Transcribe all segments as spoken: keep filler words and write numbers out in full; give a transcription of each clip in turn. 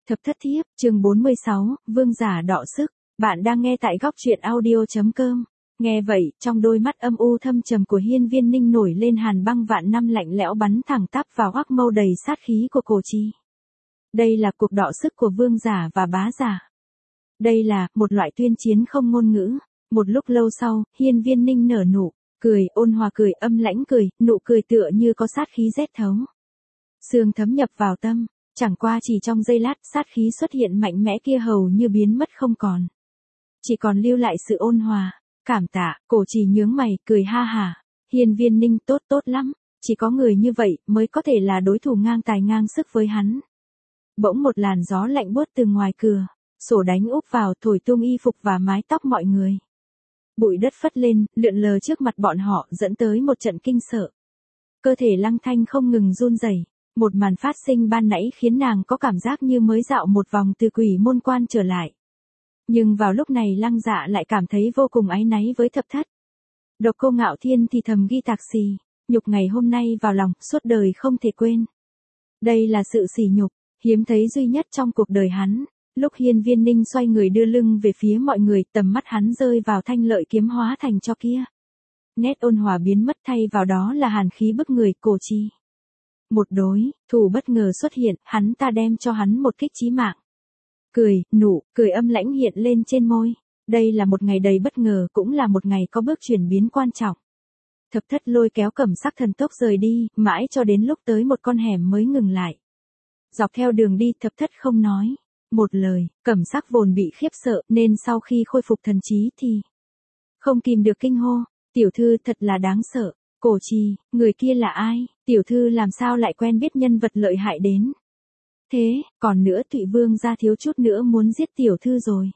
Thập thất thiếp, chương bốn mươi sáu, vương giả đọ sức. Bạn đang nghe tại góc truyện audio chấm com. Nghe vậy, trong đôi mắt âm u thâm trầm của Hiên Viên Ninh nổi lên hàn băng vạn năm lạnh lẽo bắn thẳng tắp vào hoắc mâu đầy sát khí của Cổ Trì. Đây là cuộc đọ sức của vương giả và bá giả. Đây là một loại tuyên chiến không ngôn ngữ. Một lúc lâu sau, Hiên Viên Ninh nở nụ cười, ôn hòa cười, âm lãnh cười, nụ cười tựa như có sát khí rét thấu. Xương thấm nhập vào tâm. Chẳng qua chỉ trong giây lát, sát khí xuất hiện mạnh mẽ kia hầu như biến mất không còn. Chỉ còn lưu lại sự ôn hòa, cảm tạ. Cổ Trì nhướng mày, cười ha hả. Hiên Viên Ninh tốt tốt lắm, chỉ có người như vậy mới có thể là đối thủ ngang tài ngang sức với hắn. Bỗng một làn gió lạnh buốt từ ngoài cửa sổ đánh úp vào, thổi tung y phục và mái tóc mọi người. Bụi đất phất lên, lượn lờ trước mặt bọn họ, dẫn tới một trận kinh sợ. Cơ thể Lăng Thanh không ngừng run rẩy. Một màn phát sinh ban nãy khiến nàng có cảm giác như mới dạo một vòng từ quỷ môn quan trở lại. Nhưng vào lúc này Lăng Dạ lại cảm thấy vô cùng áy náy với thập thất. Độc Cô Ngạo Thiên thì thầm ghi tạc xì, nhục ngày hôm nay vào lòng, suốt đời không thể quên. Đây là sự sỉ nhục, hiếm thấy duy nhất trong cuộc đời hắn. Lúc Hiên Viên Ninh xoay người đưa lưng về phía mọi người, tầm mắt hắn rơi vào thanh lợi kiếm hóa thành cho kia. Nét ôn hòa biến mất, thay vào đó là hàn khí bức người. Cổ Trì. Một đối thủ bất ngờ xuất hiện, hắn ta đem cho hắn một kích chí mạng. Cười, nụ cười âm lãnh hiện lên trên môi. Đây là một ngày đầy bất ngờ, cũng là một ngày có bước chuyển biến quan trọng. Thập thất lôi kéo Cẩm Sắc thần tốc rời đi, mãi cho đến lúc tới một con hẻm mới ngừng lại. Dọc theo đường đi, thập thất không nói một lời. Cẩm Sắc vốn bị khiếp sợ, nên sau khi khôi phục thần trí thì không kìm được kinh hô, tiểu thư thật là đáng sợ. Cổ Trì, người kia là ai? Tiểu thư làm sao lại quen biết nhân vật lợi hại đến thế? Còn nữa, Thụy Vương gia thiếu chút nữa muốn giết tiểu thư rồi.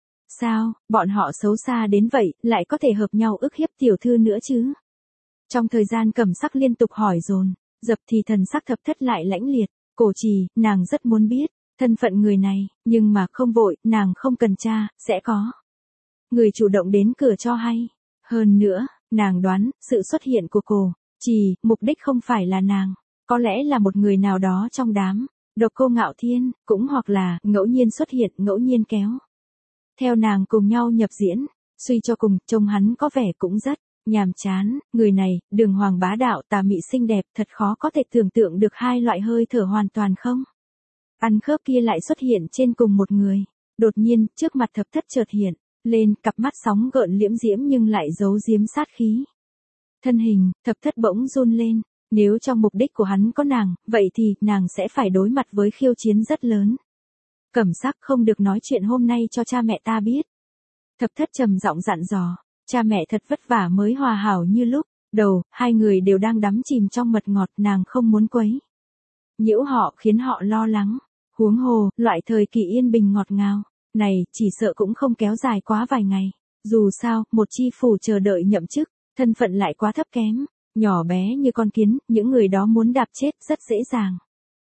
Sao, bọn họ xấu xa đến vậy, lại có thể hợp nhau ức hiếp tiểu thư nữa chứ? Trong thời gian Cẩm Sắc liên tục hỏi dồn dập thì thần sắc thập thất lại lãnh liệt. Cổ Trì, nàng rất muốn biết thân phận người này, nhưng mà không vội, nàng không cần tra, sẽ có người chủ động đến cửa cho hay. Hơn nữa, nàng đoán, sự xuất hiện của Cổ Trì, mục đích không phải là nàng, có lẽ là một người nào đó trong đám Độc Cô Ngạo Thiên, cũng hoặc là ngẫu nhiên xuất hiện, ngẫu nhiên kéo theo nàng cùng nhau nhập diễn. Suy cho cùng, trông hắn có vẻ cũng rất nhàm chán. Người này, đường hoàng bá đạo, tà mị xinh đẹp, thật khó có thể tưởng tượng được hai loại hơi thở hoàn toàn không ăn khớp kia lại xuất hiện trên cùng một người. Đột nhiên, trước mặt thập thất chợt hiện lên cặp mắt sóng gợn liễm diễm nhưng lại giấu giếm sát khí. Thân hình, thập thất bỗng run lên. Nếu trong mục đích của hắn có nàng, vậy thì nàng sẽ phải đối mặt với khiêu chiến rất lớn. Cẩm Sắc, không được nói chuyện hôm nay cho cha mẹ ta biết. Thập thất trầm giọng dặn dò. Cha mẹ thật vất vả mới hòa hảo như lúc đầu, hai người đều đang đắm chìm trong mật ngọt, nàng không muốn quấy nhiễu họ, khiến họ lo lắng. Huống hồ, loại thời kỳ yên bình ngọt ngào này, chỉ sợ cũng không kéo dài quá vài ngày. Dù sao, một chi phủ chờ đợi nhậm chức, thân phận lại quá thấp kém, nhỏ bé như con kiến, những người đó muốn đạp chết rất dễ dàng.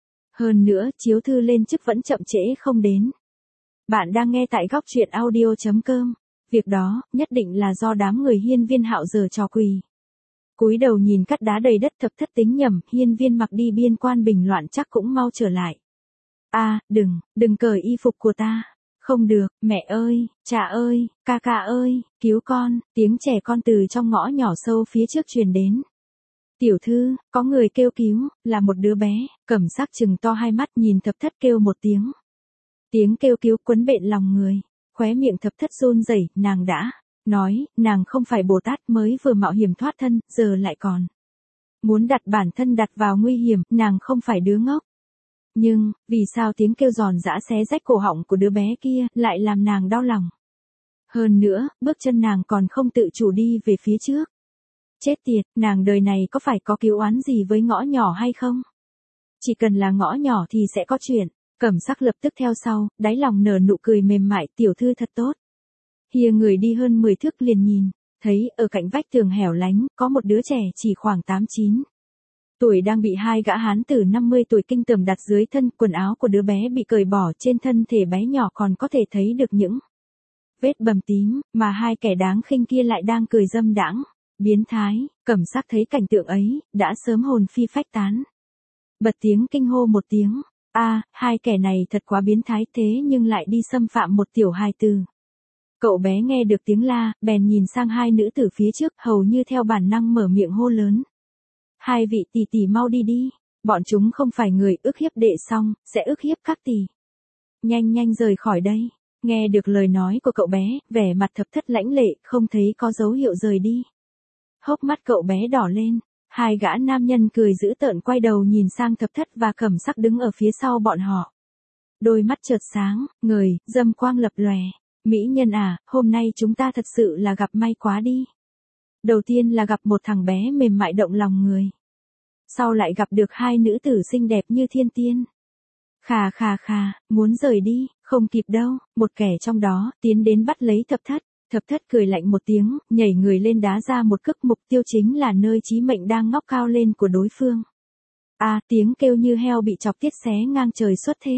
Hơn nữa, chiếu thư lên chức vẫn chậm trễ không đến. Bạn đang nghe tại góc truyện audio chấm com. Việc đó, nhất định là do đám người Hiên Viên Hạo giở trò quỷ. Cúi đầu nhìn cát đá đầy đất, thập thất tính nhầm, Hiên Viên mặc đi biên quan bình loạn chắc cũng mau trở lại. A, à, đừng, đừng cởi y phục của ta. Không được, mẹ ơi, cha ơi, ca ca ơi, cứu con. Tiếng trẻ con từ trong ngõ nhỏ sâu phía trước truyền đến. Tiểu thư, có người kêu cứu, là một đứa bé. Cẩm Sắc trừng to hai mắt nhìn thập thất kêu một tiếng. Tiếng kêu cứu quấn bện lòng người. Khóe miệng thập thất run rẩy, nàng đã nói, nàng không phải Bồ Tát, mới vừa mạo hiểm thoát thân, giờ lại còn muốn đặt bản thân đặt vào nguy hiểm, nàng không phải đứa ngốc. Nhưng, vì sao tiếng kêu giòn giã xé rách cổ họng của đứa bé kia lại làm nàng đau lòng? Hơn nữa, bước chân nàng còn không tự chủ đi về phía trước. Chết tiệt, nàng đời này có phải có cứu oán gì với ngõ nhỏ hay không? Chỉ cần là ngõ nhỏ thì sẽ có chuyện. Cẩm Sắc lập tức theo sau, đáy lòng nở nụ cười mềm mại, tiểu thư thật tốt. Hìa người đi hơn mười thước liền nhìn, thấy ở cạnh vách tường hẻo lánh, có một đứa trẻ chỉ khoảng tám chín tuổi đang bị hai gã hán tử năm mươi tuổi kinh tởm đặt dưới thân. Quần áo của đứa bé bị cởi bỏ, trên thân thể bé nhỏ còn có thể thấy được những vết bầm tím, mà hai kẻ đáng khinh kia lại đang cười dâm đãng, biến thái. Cẩm Sắc thấy cảnh tượng ấy, đã sớm hồn phi phách tán. Bật tiếng kinh hô một tiếng, A, hai kẻ này thật quá biến thái thế nhưng lại đi xâm phạm một tiểu hài tử. Cậu bé nghe được tiếng la, bèn nhìn sang hai nữ tử phía trước, hầu như theo bản năng mở miệng hô lớn. Hai vị tỷ tỷ mau đi đi, bọn chúng không phải người, ức hiếp đệ xong, sẽ ức hiếp các tỷ. Nhanh nhanh rời khỏi đây. Nghe được lời nói của cậu bé, vẻ mặt Thập Thất lãnh lệ, không thấy có dấu hiệu rời đi. Hốc mắt cậu bé đỏ lên, hai gã nam nhân cười dữ tợn quay đầu nhìn sang Thập Thất và Cẩm Sắc đứng ở phía sau bọn họ. Đôi mắt chợt sáng, người, dâm quang lập lòe. Mỹ nhân à, hôm nay chúng ta thật sự là gặp may quá đi. Đầu tiên là gặp một thằng bé mềm mại động lòng người. Sau lại gặp được hai nữ tử xinh đẹp như thiên tiên. Khà khà khà, muốn rời đi, không kịp đâu, một kẻ trong đó, tiến đến bắt lấy Thập Thất. Thập Thất cười lạnh một tiếng, nhảy người lên đá ra một cước, mục tiêu chính là nơi chí mệnh đang ngóc cao lên của đối phương. A, à, tiếng kêu như heo bị chọc tiết xé ngang trời xuất thế.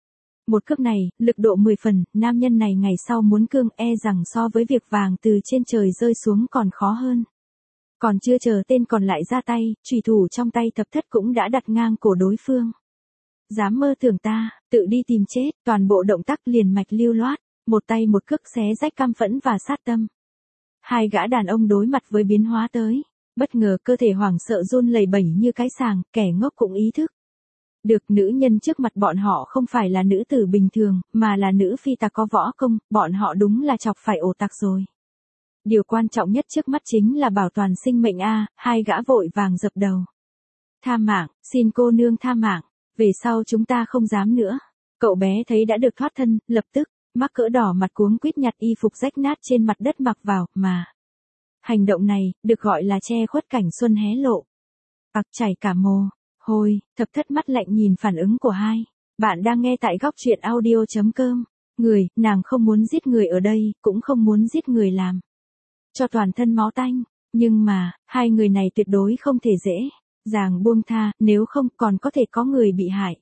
Một cước này, lực độ mười phần, nam nhân này ngày sau muốn cương e rằng so với việc vàng từ trên trời rơi xuống còn khó hơn. Còn chưa chờ tên còn lại ra tay, chùy thủ trong tay Thập Thất cũng đã đặt ngang cổ đối phương. Dám mơ tưởng ta, tự đi tìm chết, toàn bộ động tác liền mạch lưu loát, một tay một cước xé rách căm phẫn và sát tâm. Hai gã đàn ông đối mặt với biến hóa tới, bất ngờ cơ thể hoảng sợ run lẩy bẩy như cái sàng, kẻ ngốc cũng ý thức. Được, nữ nhân trước mặt bọn họ không phải là nữ tử bình thường, mà là nữ phi tặc có võ công, bọn họ đúng là chọc phải ổ tặc rồi. Điều quan trọng nhất trước mắt chính là bảo toàn sinh mệnh a, hai gã vội vàng dập đầu. Tha mạng, xin cô nương tha mạng, về sau chúng ta không dám nữa. Cậu bé thấy đã được thoát thân, lập tức, mắc cỡ đỏ mặt cuống quýt nhặt y phục rách nát trên mặt đất mặc vào, mà. Hành động này, được gọi là che khuất cảnh xuân hé lộ. Ặc chảy cả mồ. Hồi, Thập Thất mắt lạnh nhìn phản ứng của hai. Bạn đang nghe tại góc truyện audio chấm com. Người, nàng không muốn giết người ở đây, cũng không muốn giết người làm cho toàn thân máu tanh. Nhưng mà, hai người này tuyệt đối không thể dễ dàng buông tha, nếu không còn có thể có người bị hại.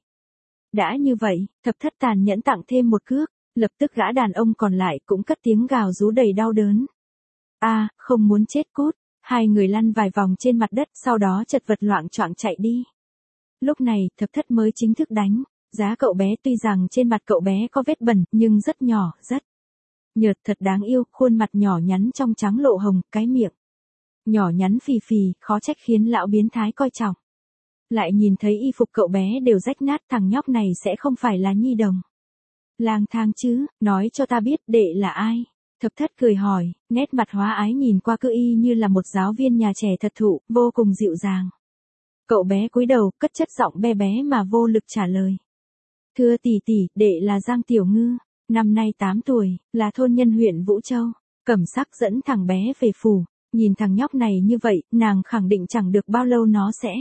Đã như vậy, Thập Thất tàn nhẫn tặng thêm một cước, lập tức gã đàn ông còn lại cũng cất tiếng gào rú đầy đau đớn. A, à, không muốn chết cút. Hai người lăn vài vòng trên mặt đất, sau đó chật vật loạng choạng chạy đi. Lúc này, Thập Thất mới chính thức đánh giá cậu bé, tuy rằng trên mặt cậu bé có vết bẩn, nhưng rất nhỏ, rất nhợt, thật đáng yêu, khuôn mặt nhỏ nhắn trong trắng lộ hồng, cái miệng nhỏ nhắn phì phì, khó trách khiến lão biến thái coi trọng. Lại nhìn thấy y phục cậu bé đều rách nát, thằng nhóc này sẽ không phải là nhi đồng lang thang chứ, nói cho ta biết đệ là ai. Thập Thất cười hỏi, nét mặt hóa ái nhìn qua cứ y như là một giáo viên nhà trẻ thật thụ, vô cùng dịu dàng. Cậu bé cúi đầu, cất chất giọng bé bé mà vô lực trả lời. Thưa tỷ tỷ, đệ là Giang Tiểu Ngư, năm nay tám tuổi, là thôn nhân huyện Vũ Châu. Cẩm Sắc dẫn thằng bé về phủ, nhìn thằng nhóc này như vậy, nàng khẳng định chẳng được bao lâu nó sẽ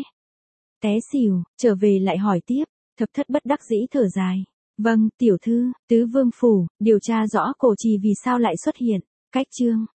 té xỉu, trở về lại hỏi tiếp. Thập Thất bất đắc dĩ thở dài. Vâng, tiểu thư, tứ vương phủ, điều tra rõ cổ trì vì sao lại xuất hiện. Cách chương.